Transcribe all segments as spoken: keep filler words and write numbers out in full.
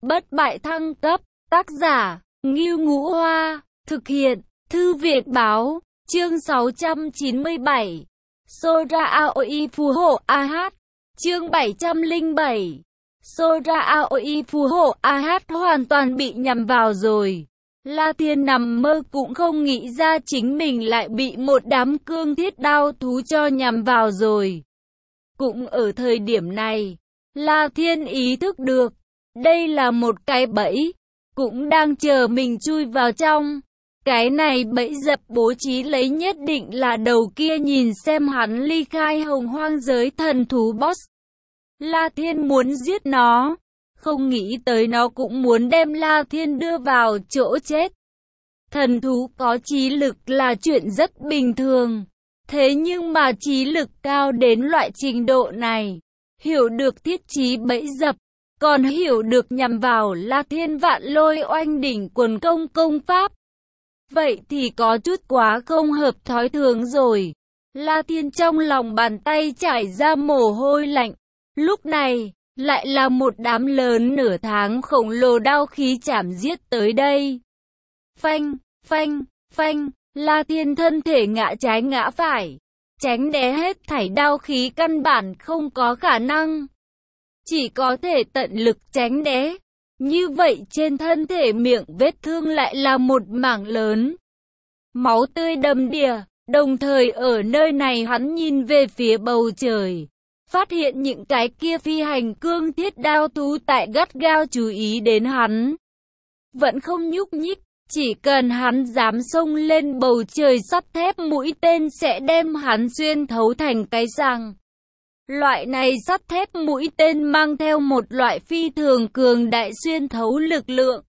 bất bại thăng cấp, tác giả, Ngưu Ngũ Hoa, thực hiện, Thư viện Báo, chương sáu trăm chín mươi bảy, Sora Aoi phù hộ a hát, chương bảy trăm lẻ bảy, Sora Aoi phù hộ a hát hoàn toàn bị nhầm vào rồi. La Thiên nằm mơ cũng không nghĩ ra chính mình lại bị một đám cương thiết đao thú cho nhầm vào rồi. Cũng ở thời điểm này, La Thiên ý thức được, đây là một cái bẫy, cũng đang chờ mình chui vào trong. Cái này bẫy dập bố trí lấy nhất định là đầu kia nhìn xem hắn ly khai hồng hoang giới thần thú boss. La Thiên muốn giết nó, không nghĩ tới nó cũng muốn đem La Thiên đưa vào chỗ chết. Thần thú có trí lực là chuyện rất bình thường, thế nhưng mà trí lực cao đến loại trình độ này, hiểu được thiết trí bẫy dập, còn hiểu được nhằm vào La Thiên vạn lôi oanh đỉnh quần công công pháp. Vậy thì có chút quá không hợp thói thường rồi. La Thiên trong lòng bàn tay trải ra mồ hôi lạnh. Lúc này, lại là một đám lớn nửa tháng khổng lồ đao khí chảm giết tới đây. Phanh, phanh, phanh, La Thiên thân thể ngã trái ngã phải, tránh né hết thảy đao khí căn bản không có khả năng. Chỉ có thể tận lực tránh né. Như vậy trên thân thể miệng vết thương lại là một mảng lớn. Máu tươi đầm đìa, đồng thời ở nơi này hắn nhìn về phía bầu trời. Phát hiện những cái kia phi hành cương thiết đao thú tại gắt gao chú ý đến hắn. Vẫn không nhúc nhích, chỉ cần hắn dám xông lên bầu trời sắt thép mũi tên sẽ đem hắn xuyên thấu thành cái răng. Loại này sắt thép mũi tên mang theo một loại phi thường cường đại xuyên thấu lực lượng.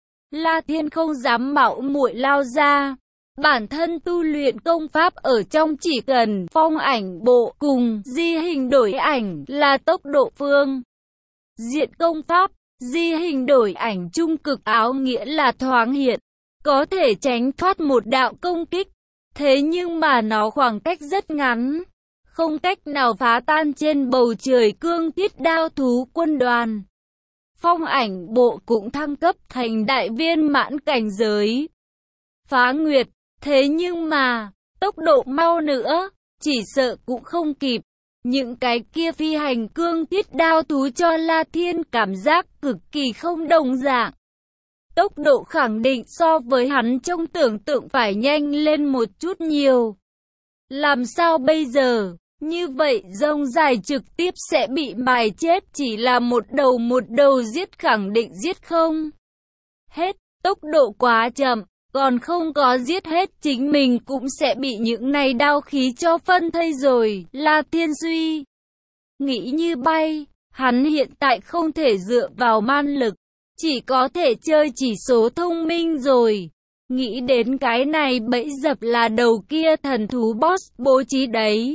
La Thiên không dám mạo muội lao ra. Bản thân tu luyện công pháp ở trong chỉ cần phong ảnh bộ cùng di hình đổi ảnh là tốc độ phương diện công pháp, di hình đổi ảnh trung cực áo nghĩa là thoáng hiện, có thể tránh thoát một đạo công kích. Thế nhưng mà nó khoảng cách rất ngắn, không cách nào phá tan trên bầu trời cương thiết đao thú quân đoàn. Phong ảnh bộ cũng thăng cấp thành đại viên mãn cảnh giới. Phá nguyệt, thế nhưng mà, tốc độ mau nữa, chỉ sợ cũng không kịp. Những cái kia phi hành cương thiết đao thú cho La Thiên cảm giác cực kỳ không đồng dạng. Tốc độ khẳng định so với hắn trong tưởng tượng phải nhanh lên một chút nhiều. Làm sao bây giờ? Như vậy rông dài trực tiếp sẽ bị mài chết, chỉ là một đầu một đầu giết khẳng định giết không hết, tốc độ quá chậm, còn không có giết hết chính mình cũng sẽ bị những này đao khí cho phân thây rồi. La Thiên suy nghĩ như bay, hắn hiện tại không thể dựa vào man lực, chỉ có thể chơi chỉ số thông minh rồi. Nghĩ đến cái này bẫy dập là đầu kia thần thú boss bố trí đấy.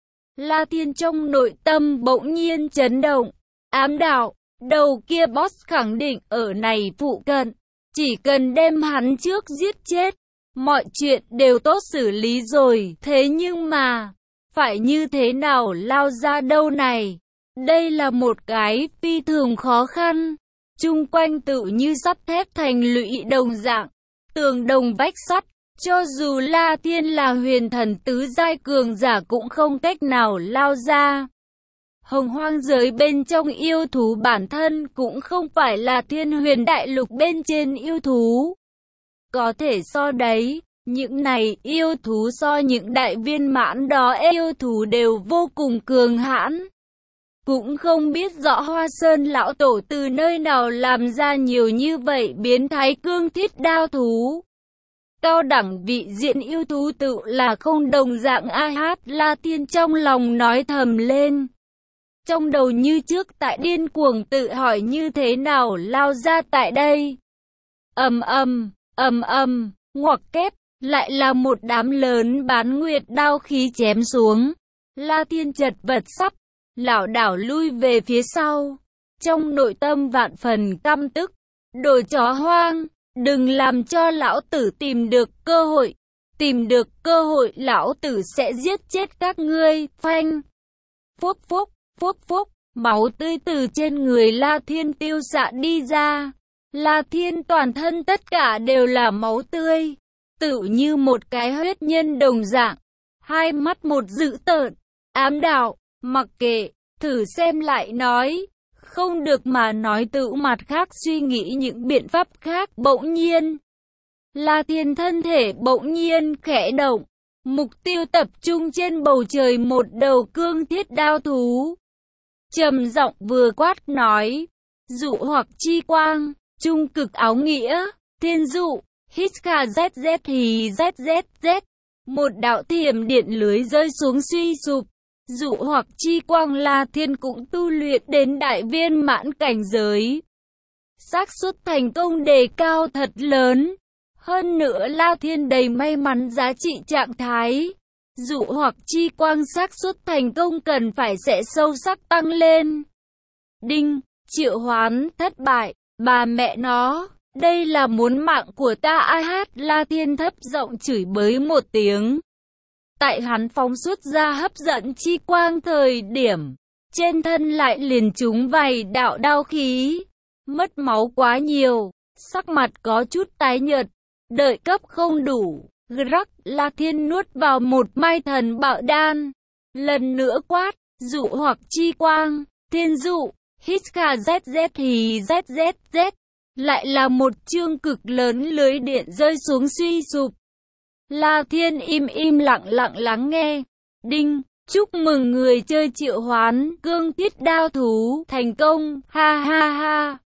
La Thiên trong nội tâm bỗng nhiên chấn động, ám đạo, đầu kia boss khẳng định ở này phụ cận, chỉ cần đem hắn trước giết chết, mọi chuyện đều tốt xử lý rồi. Thế nhưng mà, phải như thế nào lao ra đâu này? Đây là một cái phi thường khó khăn, chung quanh tự như sắt thép thành lũy đồng dạng, tường đồng vách sắt. Cho dù La Thiên là huyền thần tứ giai cường giả cũng không cách nào lao ra. Hồng hoang giới bên trong yêu thú bản thân cũng không phải là thiên huyền đại lục bên trên yêu thú. Có thể so đấy, những này yêu thú so những đại viên mãn đó yêu thú đều vô cùng cường hãn. Cũng không biết rõ Hoa Sơn lão tổ từ nơi nào làm ra nhiều như vậy biến thái cương thiết đao thú. Cao đẳng vị diện yêu thú tự là không đồng dạng a hát. La Thiên trong lòng nói thầm lên. Trong đầu như trước tại điên cuồng tự hỏi như thế nào lao ra tại đây. Ầm ầm, ầm ầm, ngoặc kép, lại là một đám lớn bán nguyệt đao khí chém xuống. La Thiên chật vật sắp, lảo đảo lui về phía sau. Trong nội tâm vạn phần căm tức, đồ chó hoang. Đừng làm cho lão tử tìm được cơ hội, tìm được cơ hội lão tử sẽ giết chết các ngươi. Phanh, phúc phúc, phúc phúc, Máu tươi từ trên người La Thiên tiêu xạ đi ra. La Thiên toàn thân tất cả đều là máu tươi, tựu như một cái huyết nhân đồng dạng. Hai mắt một dữ tợn, ám đạo, mặc kệ, thử xem lại nói. Không được mà nói tựu mặt khác suy nghĩ những biện pháp khác. Bỗng nhiên, La Thiên thân thể bỗng nhiên khẽ động. Mục tiêu tập trung trên bầu trời một đầu cương thiết đao thú. Trầm giọng vừa quát nói, dụ hoặc chi quang, trung cực áo nghĩa, thiên dụ, hít kha zz thì zzz. Một đạo thiểm điện lưới rơi xuống suy sụp. Dụ hoặc chi quang La Thiên cũng tu luyện đến đại viên mãn cảnh giới. Xác suất thành công đề cao thật lớn. Hơn nữa La Thiên đầy may mắn giá trị trạng thái. Dụ hoặc chi quang xác suất thành công cần phải sẽ sâu sắc tăng lên. Đinh, triệu hoán thất bại, bà mẹ nó, đây là muốn mạng của ta ai hát. La Thiên thấp giọng chửi bới một tiếng. Tại hắn phóng xuất ra hấp dẫn chi quang thời điểm, trên thân lại liền trúng vài đạo đao khí. Mất máu quá nhiều, sắc mặt có chút tái nhợt, đợi cấp không đủ. Rắc, La Thiên nuốt vào một mai thần bạo đan. Lần nữa quát, dụ hoặc chi quang, thiên dụ, hít kha zz thì zzz. Lại là một chương cực lớn lưới điện rơi xuống suy sụp. La Thiên im im lặng lặng lắng nghe. Đinh, chúc mừng người chơi triệu hoán cương thiết đao thú thành công, ha ha ha.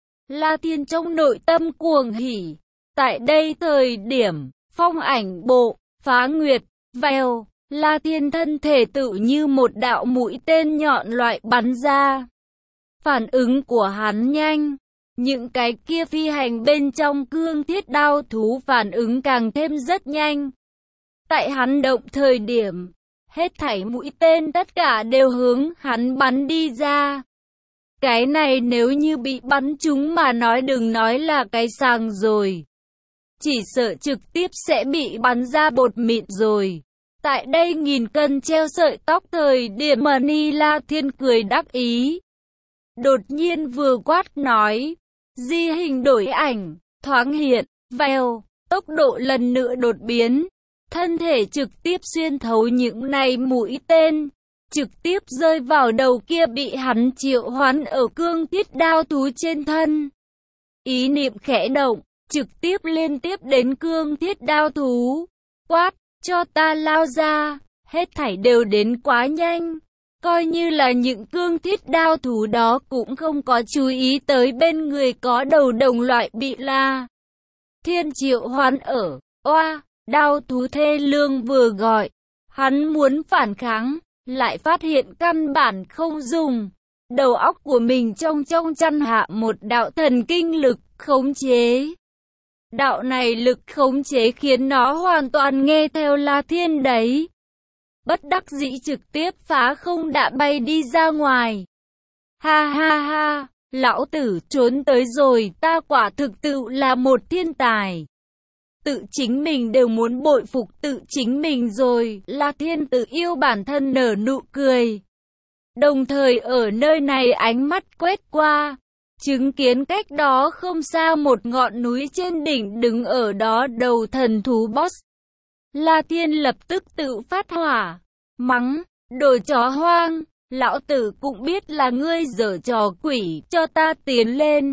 La Thiên trong nội tâm cuồng hỉ. Tại đây thời điểm, phong ảnh bộ, phá nguyệt, vèo, La Thiên thân thể tự như một đạo mũi tên nhọn loại bắn ra. Phản ứng của hắn nhanh. Những cái kia phi hành bên trong cương thiết đao thú phản ứng càng thêm rất nhanh. Tại hắn động thời điểm, hết thảy mũi tên tất cả đều hướng hắn bắn đi ra. Cái này nếu như bị bắn trúng mà nói đừng nói là cái sàng rồi. Chỉ sợ trực tiếp sẽ bị bắn ra bột mịn rồi. Tại đây nghìn cân treo sợi tóc thời điểm Mani La Thiên cười đắc ý. Đột nhiên vừa quát nói. Di hình đổi ảnh, thoáng hiện, vèo, tốc độ lần nữa đột biến. Thân thể trực tiếp xuyên thấu những này mũi tên. Trực tiếp rơi vào đầu kia bị hắn triệu hoán ở cương thiết đao thú trên thân. Ý niệm khẽ động, trực tiếp liên tiếp đến cương thiết đao thú. Quát, cho ta lao ra, hết thảy đều đến quá nhanh. Coi như là những cương thiết đao thú đó cũng không có chú ý tới bên người có đầu đồng loại bị La Thiên triệu hoán ở. Oa, đao thú thê lương vừa gọi. Hắn muốn phản kháng, lại phát hiện căn bản không dùng. Đầu óc của mình trong trong chăn hạ một đạo thần kinh lực khống chế. Đạo này lực khống chế khiến nó hoàn toàn nghe theo La Thiên đấy. Bất đắc dĩ trực tiếp phá không đã bay đi ra ngoài. Ha ha ha, lão tử trốn tới rồi, ta quả thực tự là một thiên tài. Tự chính mình đều muốn bội phục tự chính mình rồi. La Thiên tự yêu bản thân nở nụ cười. Đồng thời ở nơi này ánh mắt quét qua, chứng kiến cách đó không xa một ngọn núi trên đỉnh đứng ở đó đầu thần thú boss. La Thiên lập tức tự phát hỏa, mắng, đồ chó hoang, lão tử cũng biết là ngươi giở trò quỷ, cho ta tiến lên.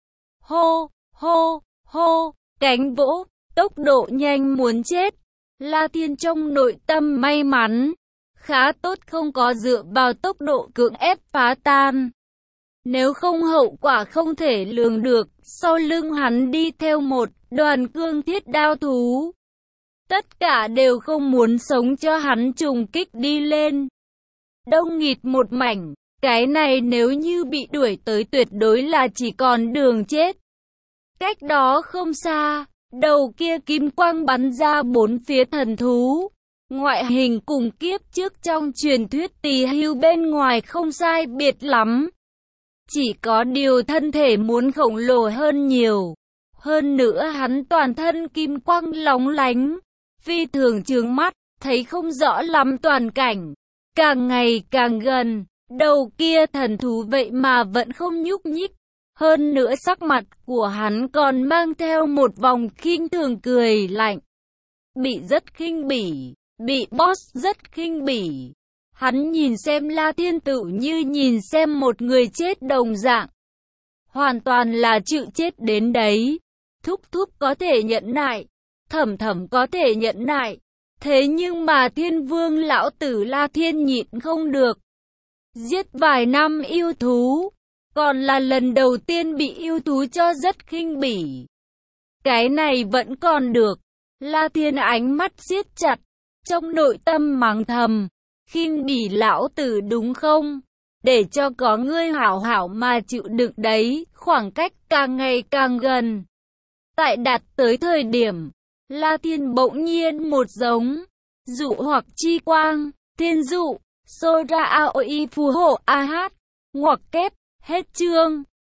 Hô, hô, hô, cánh vỗ, tốc độ nhanh muốn chết. La Thiên trong nội tâm may mắn, khá tốt không có dựa vào tốc độ cưỡng ép phá tan. Nếu không hậu quả không thể lường được, sau lưng hắn đi theo một đoàn cương thiết đao thú. Tất cả đều không muốn sống cho hắn trùng kích đi lên. Đông nghịt một mảnh, cái này nếu như bị đuổi tới tuyệt đối là chỉ còn đường chết. Cách đó không xa, đầu kia kim quang bắn ra bốn phía thần thú. Ngoại hình cùng kiếp trước trong truyền thuyết tỳ hưu bên ngoài không sai biệt lắm. Chỉ có điều thân thể muốn khổng lồ hơn nhiều. Hơn nữa hắn toàn thân kim quang lóng lánh, phi thường chướng mắt, thấy không rõ lắm toàn cảnh. Càng ngày càng gần, Đầu kia thần thú vậy mà vẫn không nhúc nhích. Hơn nữa sắc mặt của hắn còn mang theo một vòng khinh thường cười lạnh. Bị rất khinh bỉ, bị boss rất khinh bỉ. Hắn nhìn xem La Thiên tự như nhìn xem một người chết đồng dạng. Hoàn toàn là chịu chết đến đấy. Thúc thúc có thể nhẫn nại, thẩm thẩm có thể nhẫn nại. Thế nhưng mà Thiên Vương lão tử La Thiên nhịn không được. Giết vài năm yêu thú, còn là lần đầu tiên bị yêu thú cho rất khinh bỉ. Cái này vẫn còn được. La Thiên ánh mắt siết chặt, trong nội tâm mắng thầm. Khinh bỉ lão tử đúng không? Để cho có ngươi hảo hảo mà chịu đựng đấy, khoảng cách càng ngày càng gần. Tại đạt tới thời điểm, La Thiên bỗng nhiên một giống, dụ hoặc chi quang, thiên dụ, Sora a o i phù hộ a hát, ngoặc kép, hết chương.